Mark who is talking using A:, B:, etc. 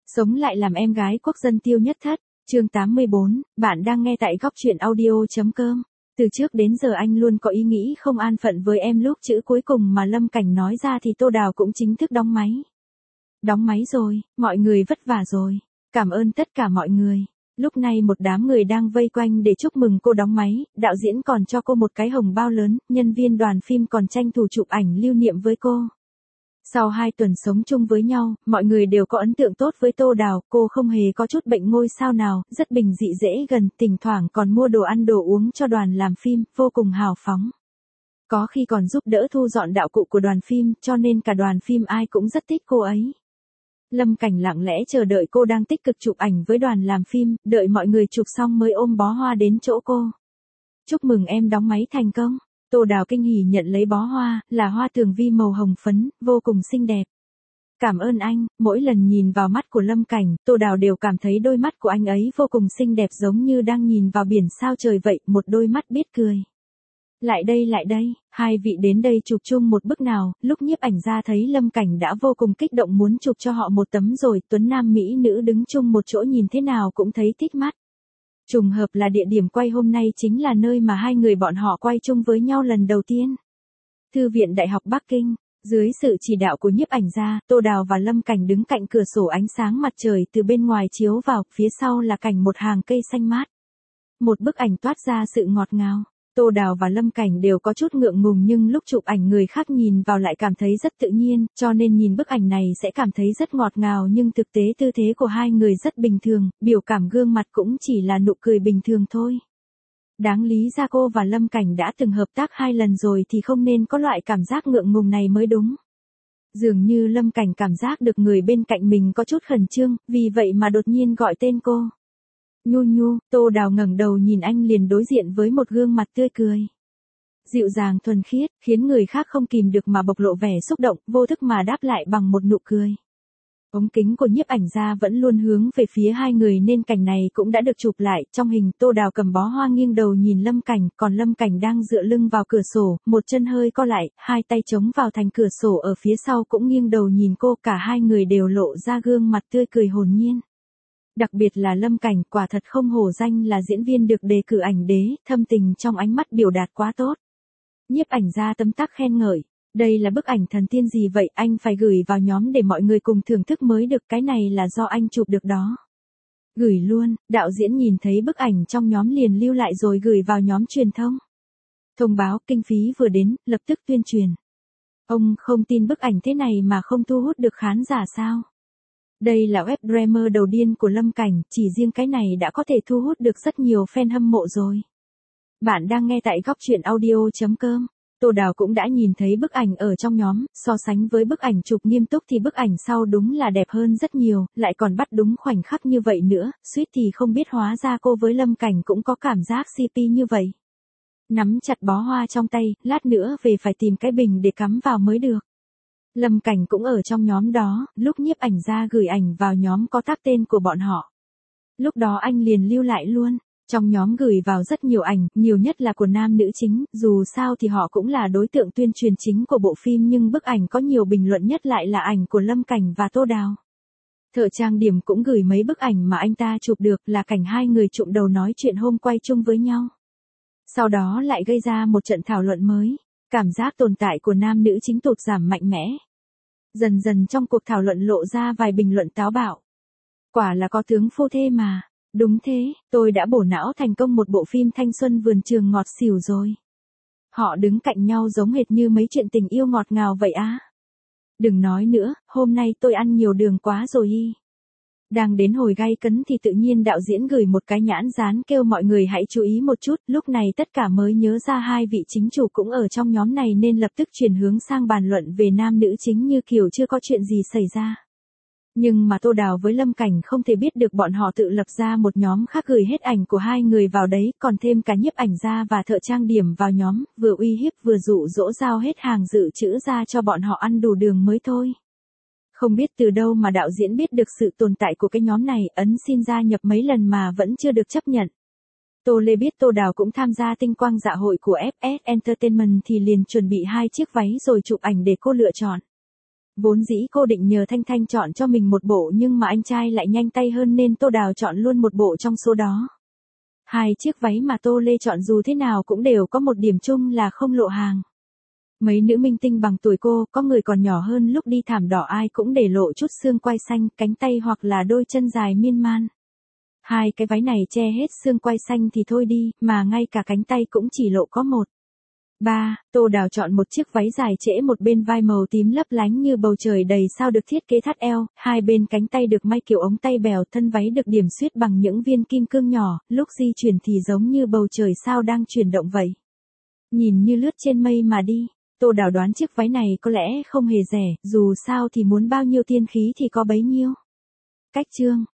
A: Sống lại làm em gái quốc dân Tiêu Nhất Thất, chương 84, bạn đang nghe tại góc truyện audio.com. Từ trước đến giờ anh luôn có ý nghĩ không an phận với em, lúc chữ cuối cùng mà Lâm Cảnh nói ra thì Tô Đào cũng chính thức đóng máy. Đóng máy rồi, mọi người vất vả rồi. Cảm ơn tất cả mọi người. Lúc này một đám người đang vây quanh để chúc mừng cô đóng máy, đạo diễn còn cho cô một cái hồng bao lớn, nhân viên đoàn phim còn tranh thủ chụp ảnh lưu niệm với cô. Sau 2 tuần sống chung với nhau, mọi người đều có ấn tượng tốt với Tô Đào, cô không hề có chút bệnh ngôi sao nào, rất bình dị dễ gần, thỉnh thoảng còn mua đồ ăn đồ uống cho đoàn làm phim, vô cùng hào phóng. Có khi còn giúp đỡ thu dọn đạo cụ của đoàn phim, cho nên cả đoàn phim ai cũng rất thích cô ấy. Lâm Cảnh lặng lẽ chờ đợi cô đang tích cực chụp ảnh với đoàn làm phim, đợi mọi người chụp xong mới ôm bó hoa đến chỗ cô. Chúc mừng em đóng máy thành công. Tô Đào kinh hỉ nhận lấy bó hoa, là hoa tường vi màu hồng phấn, vô cùng xinh đẹp. Cảm ơn anh. Mỗi lần nhìn vào mắt của Lâm Cảnh, Tô Đào đều cảm thấy đôi mắt của anh ấy vô cùng xinh đẹp, giống như đang nhìn vào biển sao trời vậy, một đôi mắt biết cười. Lại đây, hai vị đến đây chụp chung một bức nào. Lúc nhiếp ảnh ra thấy Lâm Cảnh đã vô cùng kích động muốn chụp cho họ một tấm rồi, tuấn nam mỹ nữ đứng chung một chỗ nhìn thế nào cũng thấy thích mắt. Trùng hợp là địa điểm quay hôm nay chính là nơi mà hai người bọn họ quay chung với nhau lần đầu tiên. Thư viện Đại học Bắc Kinh, dưới sự chỉ đạo của nhiếp ảnh gia, Tô Đào và Lâm Cảnh đứng cạnh cửa sổ, ánh sáng mặt trời từ bên ngoài chiếu vào, phía sau là cảnh một hàng cây xanh mát. Một bức ảnh toát ra sự ngọt ngào. Tô Đào và Lâm Cảnh đều có chút ngượng ngùng, nhưng lúc chụp ảnh người khác nhìn vào lại cảm thấy rất tự nhiên, cho nên nhìn bức ảnh này sẽ cảm thấy rất ngọt ngào, nhưng thực tế tư thế của hai người rất bình thường, biểu cảm gương mặt cũng chỉ là nụ cười bình thường thôi. Đáng lý ra cô và Lâm Cảnh đã từng hợp tác 2 lần rồi thì không nên có loại cảm giác ngượng ngùng này mới đúng. Dường như Lâm Cảnh cảm giác được người bên cạnh mình có chút khẩn trương, vì vậy mà đột nhiên gọi tên cô. Nhu, Tô Đào ngẩng đầu nhìn anh, liền đối diện với một gương mặt tươi cười. Dịu dàng thuần khiết, khiến người khác không kìm được mà bộc lộ vẻ xúc động, vô thức mà đáp lại bằng một nụ cười. Ống kính của nhiếp ảnh gia vẫn luôn hướng về phía hai người nên cảnh này cũng đã được chụp lại. Trong hình, Tô Đào cầm bó hoa nghiêng đầu nhìn Lâm Cảnh, còn Lâm Cảnh đang dựa lưng vào cửa sổ, một chân hơi co lại, hai tay chống vào thành cửa sổ ở phía sau cũng nghiêng đầu nhìn cô, cả hai người đều lộ ra gương mặt tươi cười hồn nhiên. Đặc biệt là Lâm Cảnh, quả thật không hổ danh là diễn viên được đề cử ảnh đế, thâm tình trong ánh mắt biểu đạt quá tốt. Nhiếp ảnh gia tấm tắc khen ngợi, đây là bức ảnh thần tiên gì vậy, anh phải gửi vào nhóm để mọi người cùng thưởng thức mới được, cái này là do anh chụp được đó. Gửi luôn. Đạo diễn nhìn thấy bức ảnh trong nhóm liền lưu lại rồi gửi vào nhóm truyền thông. Thông báo kinh phí vừa đến, lập tức tuyên truyền. Ông không tin bức ảnh thế này mà không thu hút được khán giả sao? Đây là web drama đầu tiên của Lâm Cảnh, chỉ riêng cái này đã có thể thu hút được rất nhiều fan hâm mộ rồi. Bạn đang nghe tại góc truyện audio.com. Tô Đào cũng đã nhìn thấy bức ảnh ở trong nhóm, so sánh với bức ảnh chụp nghiêm túc thì bức ảnh sau đúng là đẹp hơn rất nhiều, lại còn bắt đúng khoảnh khắc như vậy nữa, suýt thì không biết hóa ra cô với Lâm Cảnh cũng có cảm giác CP như vậy. Nắm chặt bó hoa trong tay, lát nữa về phải tìm cái bình để cắm vào mới được. Lâm Cảnh cũng ở trong nhóm đó, lúc nhiếp ảnh gia gửi ảnh vào nhóm có tác tên của bọn họ. Lúc đó anh liền lưu lại luôn. Trong nhóm gửi vào rất nhiều ảnh, nhiều nhất là của nam nữ chính, dù sao thì họ cũng là đối tượng tuyên truyền chính của bộ phim, nhưng bức ảnh có nhiều bình luận nhất lại là ảnh của Lâm Cảnh và Tô Đào. Thợ trang điểm cũng gửi mấy bức ảnh mà anh ta chụp được, là cảnh hai người trụm đầu nói chuyện hôm quay chung với nhau. Sau đó lại gây ra một trận thảo luận mới, cảm giác tồn tại của nam nữ chính tụt giảm mạnh mẽ. Dần dần trong cuộc thảo luận lộ ra vài bình luận táo bạo. Quả là có tướng phu thê mà. Đúng thế, tôi đã bổ não thành công một bộ phim thanh xuân vườn trường ngọt xỉu rồi. Họ đứng cạnh nhau giống hệt như mấy chuyện tình yêu ngọt ngào vậy á. Đừng nói nữa, hôm nay tôi ăn nhiều đường quá rồi y. Đang đến hồi gay cấn thì tự nhiên đạo diễn gửi một cái nhãn dán kêu mọi người hãy chú ý một chút, lúc này tất cả mới nhớ ra hai vị chính chủ cũng ở trong nhóm này nên lập tức chuyển hướng sang bàn luận về nam nữ chính như kiểu chưa có chuyện gì xảy ra. Nhưng mà Tô Đào với Lâm Cảnh không thể biết được bọn họ tự lập ra một nhóm khác gửi hết ảnh của hai người vào đấy, còn thêm cả nhiếp ảnh gia và thợ trang điểm vào nhóm, vừa uy hiếp vừa dụ dỗ giao hết hàng dự trữ ra cho bọn họ ăn đủ đường mới thôi. Không biết từ đâu mà đạo diễn biết được sự tồn tại của cái nhóm này, ấn xin gia nhập mấy lần mà vẫn chưa được chấp nhận. Tô Lê biết Tô Đào cũng tham gia tinh quang dạ hội của FS Entertainment thì liền chuẩn bị 2 chiếc váy rồi chụp ảnh để cô lựa chọn. Vốn dĩ cô định nhờ Thanh Thanh chọn cho mình một bộ nhưng mà anh trai lại nhanh tay hơn nên Tô Đào chọn luôn một bộ trong số đó. Hai chiếc váy mà Tô Lê chọn dù thế nào cũng đều có một điểm chung là không lộ hàng. Mấy nữ minh tinh bằng tuổi cô, có người còn nhỏ hơn lúc đi thảm đỏ ai cũng để lộ chút xương quai xanh, cánh tay hoặc là đôi chân dài miên man. Hai cái váy này che hết xương quai xanh thì thôi đi, mà ngay cả cánh tay cũng chỉ lộ có một. 3. Tô Đào chọn một chiếc váy dài trễ một bên vai màu tím lấp lánh như bầu trời đầy sao được thiết kế thắt eo, hai bên cánh tay được may kiểu ống tay bèo, thân váy được điểm xuyết bằng những viên kim cương nhỏ, lúc di chuyển thì giống như bầu trời sao đang chuyển động vậy. Nhìn như lướt trên mây mà đi. Tô Đào đoán chiếc váy này có lẽ không hề rẻ, dù sao thì muốn bao nhiêu tiên khí thì có bấy nhiêu. Cách chương